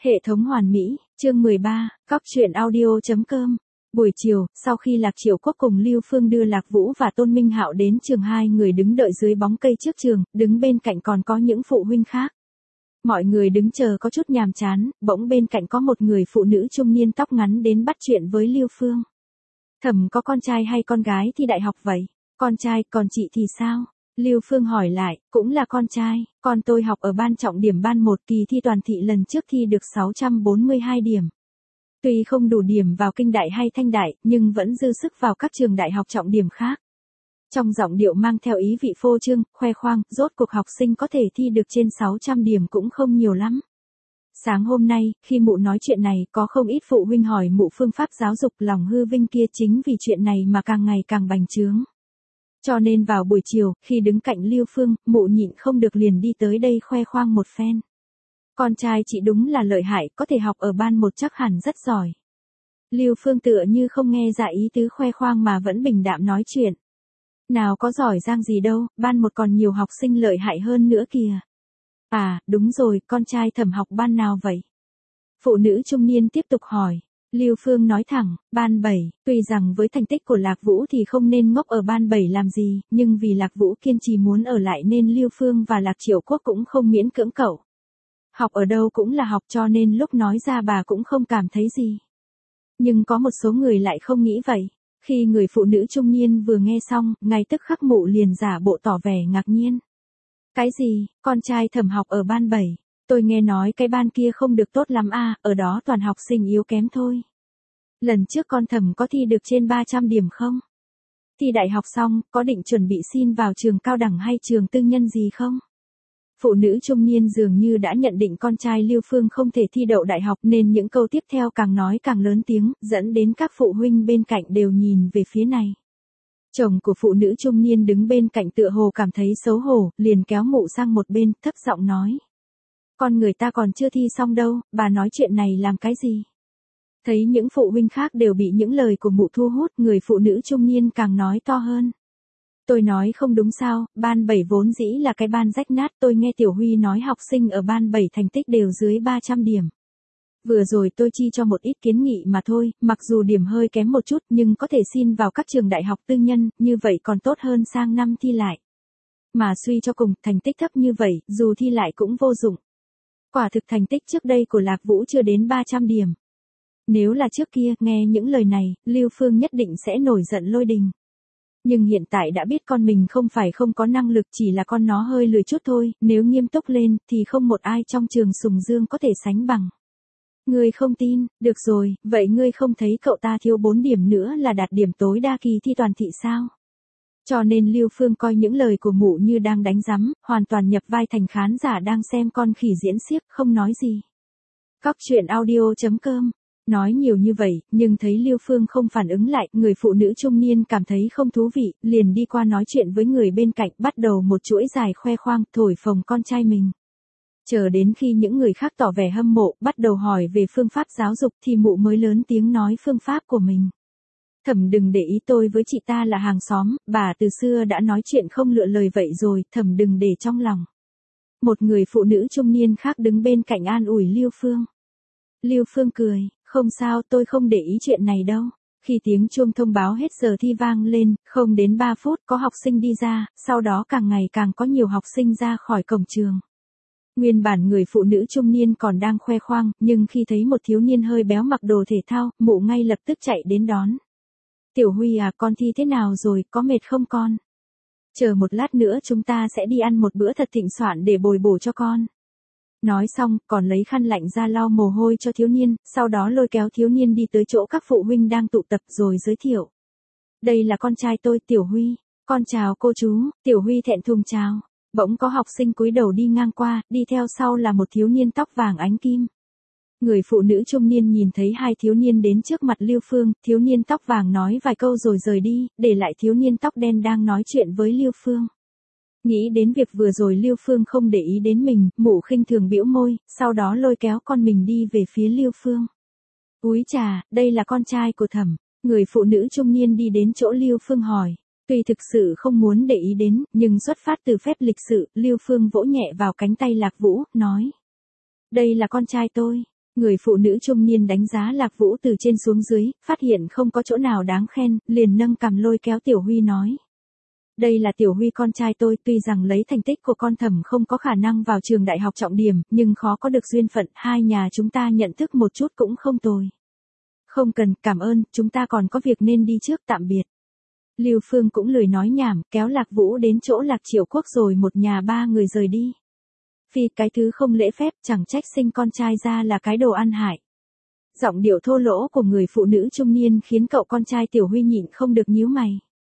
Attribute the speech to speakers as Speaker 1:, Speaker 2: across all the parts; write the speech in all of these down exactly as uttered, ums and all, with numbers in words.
Speaker 1: Hệ thống hoàn mỹ, chương mười ba, cóc truyện audio.com. Buổi chiều, sau khi Lạc Triệu Quốc cùng Lưu Phương đưa Lạc Vũ và Tôn Minh Hạo đến trường, hai người đứng đợi dưới bóng cây trước trường, đứng bên cạnh còn có những phụ huynh khác. Mọi người đứng chờ có chút nhàm chán, bỗng bên cạnh có một người phụ nữ trung niên tóc ngắn đến bắt chuyện với Lưu Phương. Thẩm có con trai hay con gái thi đại học vậy? Con trai, còn chị thì sao? Lưu Phương hỏi lại, cũng là con trai, con tôi học ở ban trọng điểm ban một, kỳ thi toàn thị lần trước thi được sáu trăm bốn mươi hai điểm. Tuy không đủ điểm vào kinh đại hay thanh đại, nhưng vẫn dư sức vào các trường đại học trọng điểm khác. Trong giọng điệu mang theo ý vị phô trương, khoe khoang, rốt cuộc học sinh có thể thi được trên sáu trăm điểm cũng không nhiều lắm. Sáng hôm nay, khi mụ nói chuyện này, có không ít phụ huynh hỏi mụ phương pháp giáo dục lòng hư vinh kia chính vì chuyện này mà càng ngày càng bành trướng. Cho nên vào buổi chiều, khi đứng cạnh Lưu Phương, mụ nhịn không được liền đi tới đây khoe khoang một phen. Con trai chị đúng là lợi hại, có thể học ở ban một chắc hẳn rất giỏi. Lưu Phương tựa như không nghe ra ý tứ khoe khoang mà vẫn bình đạm nói chuyện. Nào có giỏi giang gì đâu, ban một còn nhiều học sinh lợi hại hơn nữa kìa. À, đúng rồi, con trai Thẩm học ban nào vậy? Phụ nữ trung niên tiếp tục hỏi. Lưu Phương nói thẳng, ban bảy, tuy rằng với thành tích của Lạc Vũ thì không nên ngốc ở ban bảy làm gì, nhưng vì Lạc Vũ kiên trì muốn ở lại nên Lưu Phương và Lạc Triệu Quốc cũng không miễn cưỡng cậu. Học ở đâu cũng là học, cho nên lúc nói ra bà cũng không cảm thấy gì. Nhưng có một số người lại không nghĩ vậy. Khi người phụ nữ trung niên vừa nghe xong, ngay tức khắc mụ liền giả bộ tỏ vẻ ngạc nhiên. Cái gì, con trai Thẩm học ở ban bảy? Tôi nghe nói cái ban kia không được tốt lắm à, ở đó toàn học sinh yếu kém thôi. Lần trước con Thẩm có thi được trên ba trăm điểm không? Thi đại học xong, có định chuẩn bị xin vào trường cao đẳng hay trường tư nhân gì không? Phụ nữ trung niên dường như đã nhận định con trai Lưu Phương không thể thi đậu đại học nên những câu tiếp theo càng nói càng lớn tiếng, dẫn đến các phụ huynh bên cạnh đều nhìn về phía này. Chồng của phụ nữ trung niên đứng bên cạnh tựa hồ cảm thấy xấu hổ, liền kéo mụ sang một bên, thấp giọng nói. Con người ta còn chưa thi xong đâu, bà nói chuyện này làm cái gì? Thấy những phụ huynh khác đều bị những lời của mụ thu hút, người phụ nữ trung niên càng nói to hơn. Tôi nói không đúng sao, ban bảy vốn dĩ là cái ban rách nát, tôi nghe Tiểu Huy nói học sinh ở ban bảy thành tích đều dưới ba trăm điểm. Vừa rồi tôi chi cho một ít kiến nghị mà thôi, mặc dù điểm hơi kém một chút nhưng có thể xin vào các trường đại học tư nhân, như vậy còn tốt hơn sang năm thi lại. Mà suy cho cùng, thành tích thấp như vậy, dù thi lại cũng vô dụng. Quả thực thành tích trước đây của Lạc Vũ chưa đến ba trăm điểm. Nếu là trước kia, nghe những lời này, Lưu Phương nhất định sẽ nổi giận lôi đình. Nhưng hiện tại đã biết con mình không phải không có năng lực, chỉ là con nó hơi lười chút thôi, nếu nghiêm túc lên, thì không một ai trong trường Sùng Dương có thể sánh bằng. Ngươi không tin, được rồi, vậy ngươi không thấy cậu ta thiếu bốn điểm nữa là đạt điểm tối đa kỳ thi toàn thị sao? Cho nên Lưu Phương coi những lời của mụ như đang đánh giám, hoàn toàn nhập vai thành khán giả đang xem con khỉ diễn xiếc, không nói gì. Cóc truyện audio.com. Nói nhiều như vậy, nhưng thấy Lưu Phương không phản ứng lại, người phụ nữ trung niên cảm thấy không thú vị, liền đi qua nói chuyện với người bên cạnh, bắt đầu một chuỗi dài khoe khoang, thổi phồng con trai mình. Chờ đến khi những người khác tỏ vẻ hâm mộ, bắt đầu hỏi về phương pháp giáo dục thì mụ mới lớn tiếng nói phương pháp của mình. Thẩm đừng để ý, tôi với chị ta là hàng xóm, bà từ xưa đã nói chuyện không lựa lời vậy rồi, Thẩm đừng để trong lòng. Một người phụ nữ trung niên khác đứng bên cạnh an ủi Lưu Phương. Lưu Phương cười, không sao, tôi không để ý chuyện này đâu. Khi tiếng chuông thông báo hết giờ thi vang lên, không đến ba phút có học sinh đi ra, sau đó càng ngày càng có nhiều học sinh ra khỏi cổng trường. Nguyên bản người phụ nữ trung niên còn đang khoe khoang, nhưng khi thấy một thiếu niên hơi béo mặc đồ thể thao, mụ ngay lập tức chạy đến đón. Tiểu Huy à, con thi thế nào rồi, có mệt không con? Chờ một lát nữa chúng ta sẽ đi ăn một bữa thật thịnh soạn để bồi bổ cho con. Nói xong, còn lấy khăn lạnh ra lau mồ hôi cho thiếu niên, sau đó lôi kéo thiếu niên đi tới chỗ các phụ huynh đang tụ tập rồi giới thiệu. Đây là con trai tôi, Tiểu Huy. Con chào cô chú. Tiểu Huy thẹn thùng chào. Bỗng có học sinh cúi đầu đi ngang qua, đi theo sau là một thiếu niên tóc vàng ánh kim. Người phụ nữ trung niên nhìn thấy hai thiếu niên đến trước mặt Lưu Phương, thiếu niên tóc vàng nói vài câu rồi rời đi, để lại thiếu niên tóc đen đang nói chuyện với Lưu Phương. Nghĩ đến việc vừa rồi Lưu Phương không để ý đến mình, mụ khinh thường bĩu môi, sau đó lôi kéo con mình đi về phía Lưu Phương. Úi chà, đây là con trai của Thẩm. Người phụ nữ trung niên đi đến chỗ Lưu Phương hỏi. Tuy thực sự không muốn để ý đến, nhưng xuất phát từ phép lịch sự, Lưu Phương vỗ nhẹ vào cánh tay Lạc Vũ, nói. Đây là con trai tôi. Người phụ nữ trung niên đánh giá Lạc Vũ từ trên xuống dưới, phát hiện không có chỗ nào đáng khen, liền nâng cằm lôi kéo Tiểu Huy nói. Đây là Tiểu Huy con trai tôi, tuy rằng lấy thành tích của con Thẩm không có khả năng vào trường đại học trọng điểm, nhưng khó có được duyên phận, hai nhà chúng ta nhận thức một chút cũng không tồi. Không cần, cảm ơn, chúng ta còn có việc nên đi trước, tạm biệt. Lưu Phương cũng lười nói nhảm, kéo Lạc Vũ đến chỗ Lạc Triệu Quốc rồi một nhà ba người rời đi. Phi, cái thứ không lễ phép, chẳng trách sinh con trai ra là cái đồ ăn hại. Giọng điệu thô lỗ của người phụ nữ trung niên khiến cậu con trai Tiểu Huy nhịn không được nhíu mày.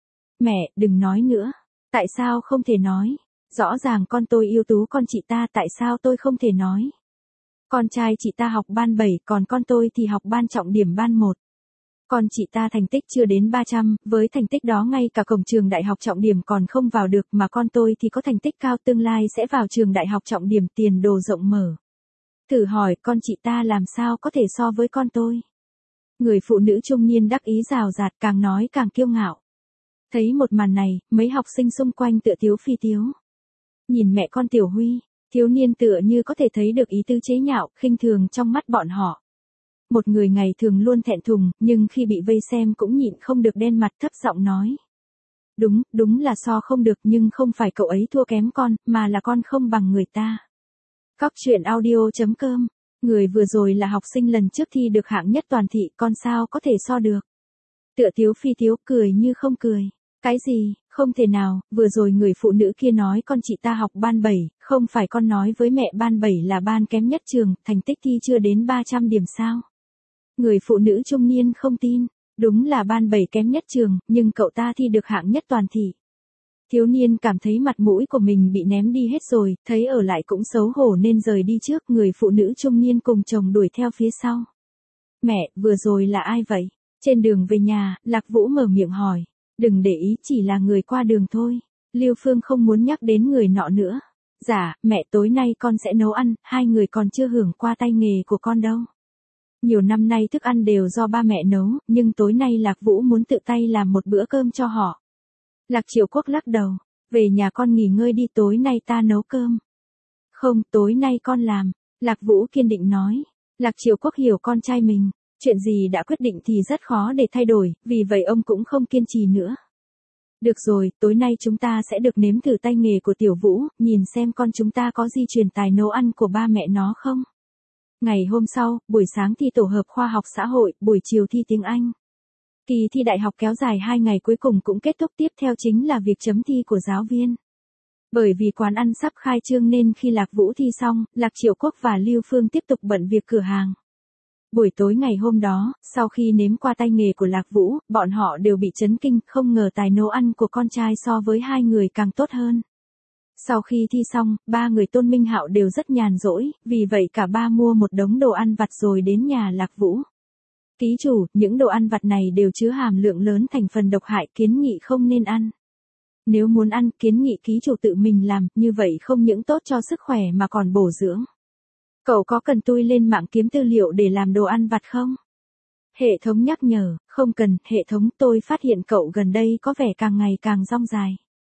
Speaker 1: Mẹ, đừng nói nữa. Tại sao không thể nói? Rõ ràng con tôi yêu tú con chị ta, tại sao tôi không thể nói? Con trai chị ta học ban bảy, còn con tôi thì học ban trọng điểm ban một. Con chị ta thành tích chưa đến ba trăm, với thành tích đó ngay cả cổng trường đại học trọng điểm còn không vào được, mà con tôi thì có thành tích cao, tương lai sẽ vào trường đại học trọng điểm, tiền đồ rộng mở. Thử hỏi con chị ta làm sao có thể so với con tôi? Người phụ nữ trung niên đắc ý rào rạt, càng nói càng kiêu ngạo. Thấy một màn này, mấy học sinh xung quanh tựa tiếu phi tiếu. Nhìn mẹ con Tiểu Huy, thiếu niên tựa như có thể thấy được ý tư chế nhạo, khinh thường trong mắt bọn họ. Một người ngày thường luôn thẹn thùng, nhưng khi bị vây xem cũng nhịn không được đen mặt, thấp giọng nói. Đúng, đúng là so không được, nhưng không phải cậu ấy thua kém con, mà là con không bằng người ta. Cóc truyện audio chấm com. Người vừa rồi là học sinh lần trước thi được hạng nhất toàn thị, con sao có thể so được. Tựa tiếu phi tiếu, cười như không cười. Cái gì, không thể nào, vừa rồi người phụ nữ kia nói con chị ta học ban bảy, không phải con nói với mẹ ban bảy là ban kém nhất trường, thành tích thi chưa đến ba trăm điểm sao? Người phụ nữ trung niên không tin, đúng là ban bảy kém nhất trường, nhưng cậu ta thi được hạng nhất toàn thị. Thiếu niên cảm thấy mặt mũi của mình bị ném đi hết rồi, thấy ở lại cũng xấu hổ nên rời đi trước, người phụ nữ trung niên cùng chồng đuổi theo phía sau. Mẹ, vừa rồi là ai vậy? Trên đường về nhà, Lạc Vũ mở miệng hỏi. Đừng để ý, chỉ là người qua đường thôi. Lưu Phương không muốn nhắc đến người nọ nữa. Dạ, mẹ, tối nay con sẽ nấu ăn, hai người còn chưa hưởng qua tay nghề của con đâu. Nhiều năm nay thức ăn đều do ba mẹ nấu, nhưng tối nay Lạc Vũ muốn tự tay làm một bữa cơm cho họ. Lạc Triệu Quốc lắc đầu. Về nhà con nghỉ ngơi đi, tối nay ta nấu cơm. Không, tối nay con làm. Lạc Vũ kiên định nói. Lạc Triệu Quốc hiểu con trai mình. Chuyện gì đã quyết định thì rất khó để thay đổi, vì vậy ông cũng không kiên trì nữa. Được rồi, tối nay chúng ta sẽ được nếm thử tay nghề của Tiểu Vũ, nhìn xem con chúng ta có di truyền tài nấu ăn của ba mẹ nó không. Ngày hôm sau, buổi sáng thi tổ hợp khoa học xã hội, buổi chiều thi tiếng Anh. Kỳ thi đại học kéo dài hai ngày cuối cùng cũng kết thúc, tiếp theo chính là việc chấm thi của giáo viên. Bởi vì quán ăn sắp khai trương nên khi Lạc Vũ thi xong, Lạc Triệu Quốc và Lưu Phương tiếp tục bận việc cửa hàng. Buổi tối ngày hôm đó, sau khi nếm qua tay nghề của Lạc Vũ, bọn họ đều bị chấn kinh, không ngờ tài nấu ăn của con trai so với hai người càng tốt hơn. Sau khi thi xong, ba người Tôn Minh Hạo đều rất nhàn rỗi, vì vậy cả ba mua một đống đồ ăn vặt rồi đến nhà Lạc Vũ. Ký chủ, những đồ ăn vặt này đều chứa hàm lượng lớn thành phần độc hại, kiến nghị không nên ăn. Nếu muốn ăn, kiến nghị ký chủ tự mình làm, như vậy không những tốt cho sức khỏe mà còn bổ dưỡng. Cậu có cần tôi lên mạng kiếm tư liệu để làm đồ ăn vặt không? Hệ thống nhắc nhở, không cần, hệ thống, tôi phát hiện cậu gần đây có vẻ càng ngày càng dong dài.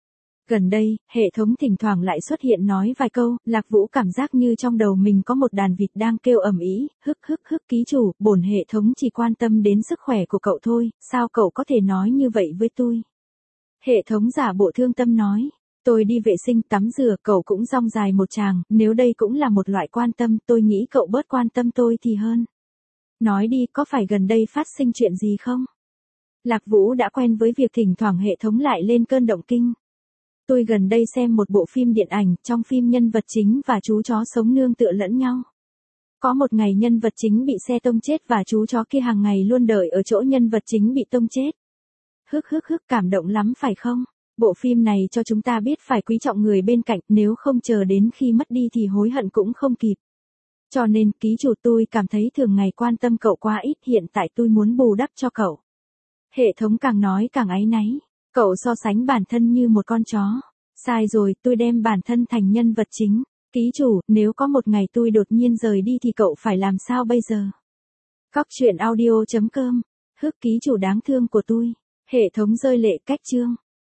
Speaker 1: Gần đây, hệ thống thỉnh thoảng lại xuất hiện nói vài câu, Lạc Vũ cảm giác như trong đầu mình có một đàn vịt đang kêu ầm ĩ, hức hức hức, ký chủ, bổn hệ thống chỉ quan tâm đến sức khỏe của cậu thôi, sao cậu có thể nói như vậy với tôi? Hệ thống giả bộ thương tâm nói. Tôi đi vệ sinh tắm rửa, cậu cũng dong dài một tràng, nếu đây cũng là một loại quan tâm, tôi nghĩ cậu bớt quan tâm tôi thì hơn. Nói đi, có phải gần đây phát sinh chuyện gì không? Lạc Vũ đã quen với việc thỉnh thoảng hệ thống lại lên cơn động kinh. Tôi gần đây xem một bộ phim điện ảnh, trong phim nhân vật chính và chú chó sống nương tựa lẫn nhau. Có một ngày nhân vật chính bị xe tông chết và chú chó kia hàng ngày luôn đợi ở chỗ nhân vật chính bị tông chết. Hức hức hức, cảm động lắm phải không? Bộ phim này cho chúng ta biết phải quý trọng người bên cạnh, nếu không chờ đến khi mất đi thì hối hận cũng không kịp. Cho nên, ký chủ, tôi cảm thấy thường ngày quan tâm cậu quá ít, hiện tại tôi muốn bù đắp cho cậu. Hệ thống càng nói càng áy náy. Cậu so sánh bản thân như một con chó. Sai rồi, tôi đem bản thân thành nhân vật chính. Ký chủ, nếu có một ngày tôi đột nhiên rời đi thì cậu phải làm sao bây giờ? Cóc truyện audio chấm com. Hức, ký chủ đáng thương của tôi. Hệ thống rơi lệ, cách chương.